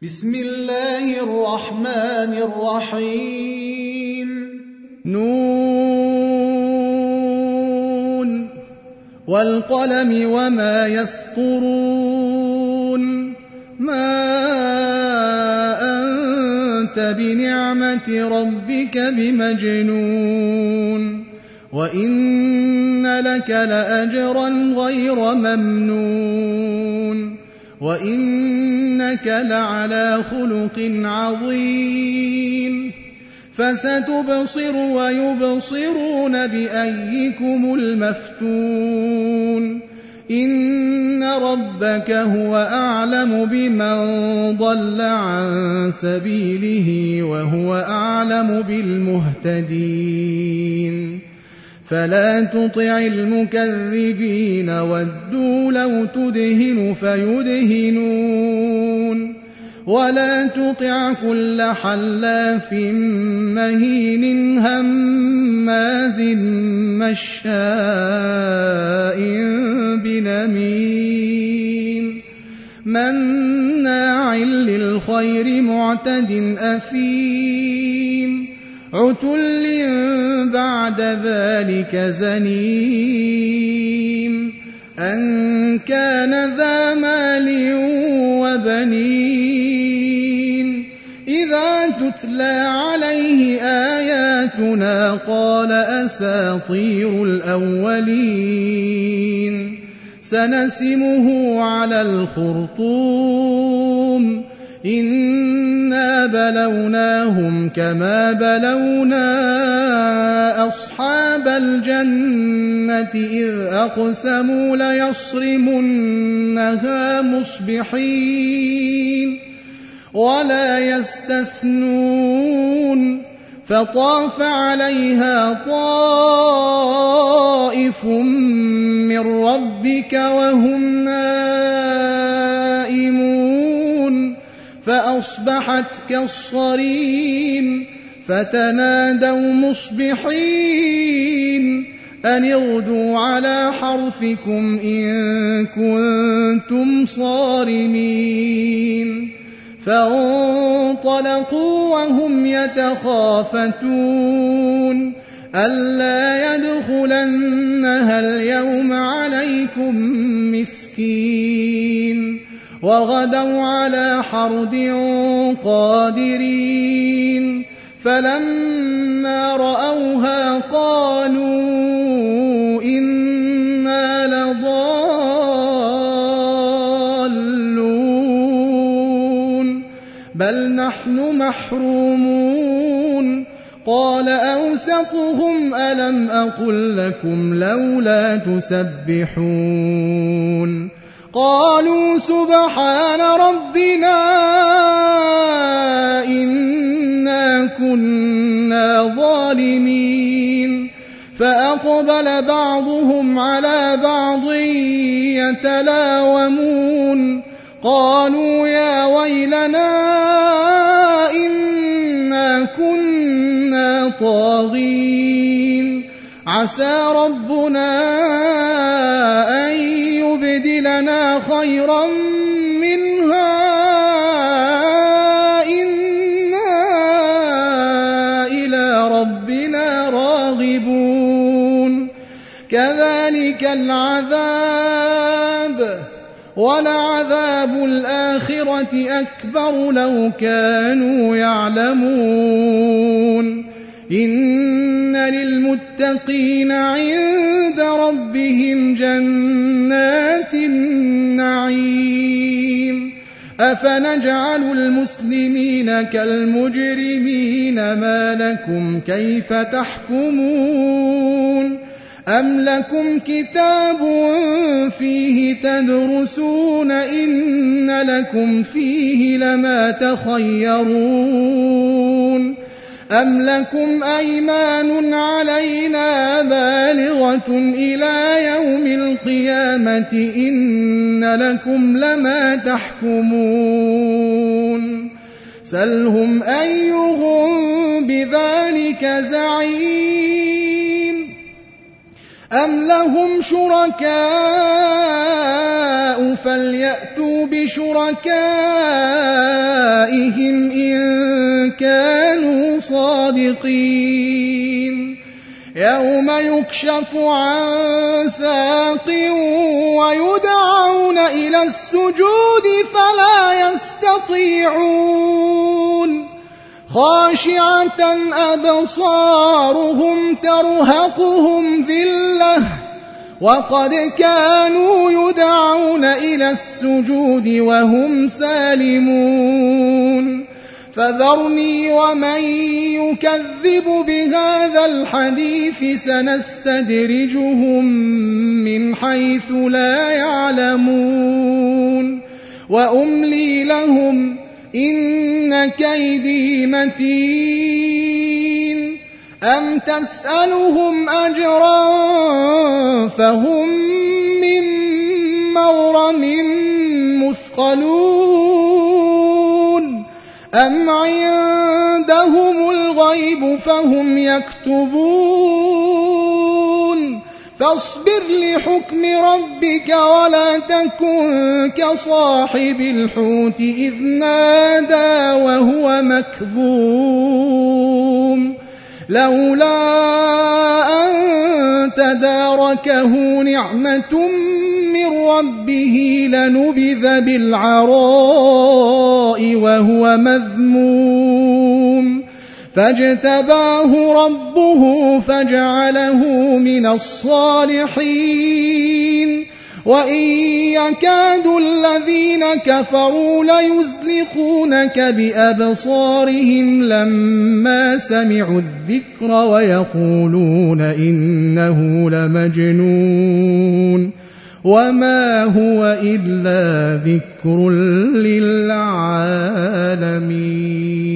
بسم الله الرحمن الرحيم نون والقلم وما يسطرون ما أنت بنعمة ربك بمجنون وإن لك لأجرا غير ممنون وإنك لعلى خلق عظيم فستبصر ويبصرون بأيكم المفتون إن ربك هو أعلم بمن ضل عن سبيله وهو أعلم بالمهتدين فلا تطع المكذبين ودوا لو تدهن فيدهنون ولا تطع كل حلاف مهين هماز مشاء بنميم مناع للخير معتد أثيم عتل بعد ذلك زنيم أن كان ذا مال وبنين إذا تتلى عليه آياتنا قال أساطير الأولين سنسمه على الخرطوم إنا بلوناهم كما بلونا أصحاب الجنة إذ أقسموا ليصرمنها مصبحين ولا يستثنون فطاف عليها طائف من ربك وهم نائمون فأصبحت كالصريم فتنادوا مصبحين أن اغدوا على حرثكم إن كنتم صارمين فانطلقوا وهم يتخافتون ألا يدخلنها اليوم عليكم مسكين وغدوا على حرد قادرين فلما رأوها قالوا إنا لضالون بل نحن محرومون قال أوسطهم ألم أقل لكم لولا تسبحون قالوا سبحان ربنا إنا كنا ظالمين فأقبل بعضهم على بعض يتلاومون قالوا يا ويلنا إنا كنا طاغين عسى ربنا أن يبدلنا خيرا منها إنا إلى ربنا راغبون كذلك العذاب ولعذاب الآخرة أكبر لو كانوا يعلمون إن للمتقين عند ربهم جنات النعيم أفنجعل المسلمين كالمجرمين ما لكم كيف تحكمون أم لكم كتاب فيه تدرسون إن لكم فيه لما تخيرون أم لكم أيمان علينا بالغة إلى يوم القيامة إن لكم لما تحكمون سلهم أيهم بذلك زعيم أم لهم شركاء فليأتوا بشركائهم آبائهم إن كانوا صادقين يوم يكشف عن ساق ويدعون إلى السجود فلا يستطيعون خاشعة أبصارهم ترهقهم ذلة وقد كانوا يدعون إلى السجود وهم سالمون فذرني ومن يكذب بهذا الحديث سنستدرجهم من حيث لا يعلمون وأملي لهم إن كيدي متين أم تسألهم أجرا فهم من مغرم مثقلون أم عندهم الغيب فهم يكتبون فاصبر لحكم ربك ولا تكن كصاحب الحوت إذ نادى وهو مكظوم لولا أن تداركه نعمة من ربه لنبذ بالعراء وهو مذموم فاجتباه ربه فجعله من الصالحين وإن يكاد الذين كفروا ليزلقونك بأبصارهم لما سمعوا الذكر ويقولون إنه لمجنون وما هو إلا ذكر للعالمين.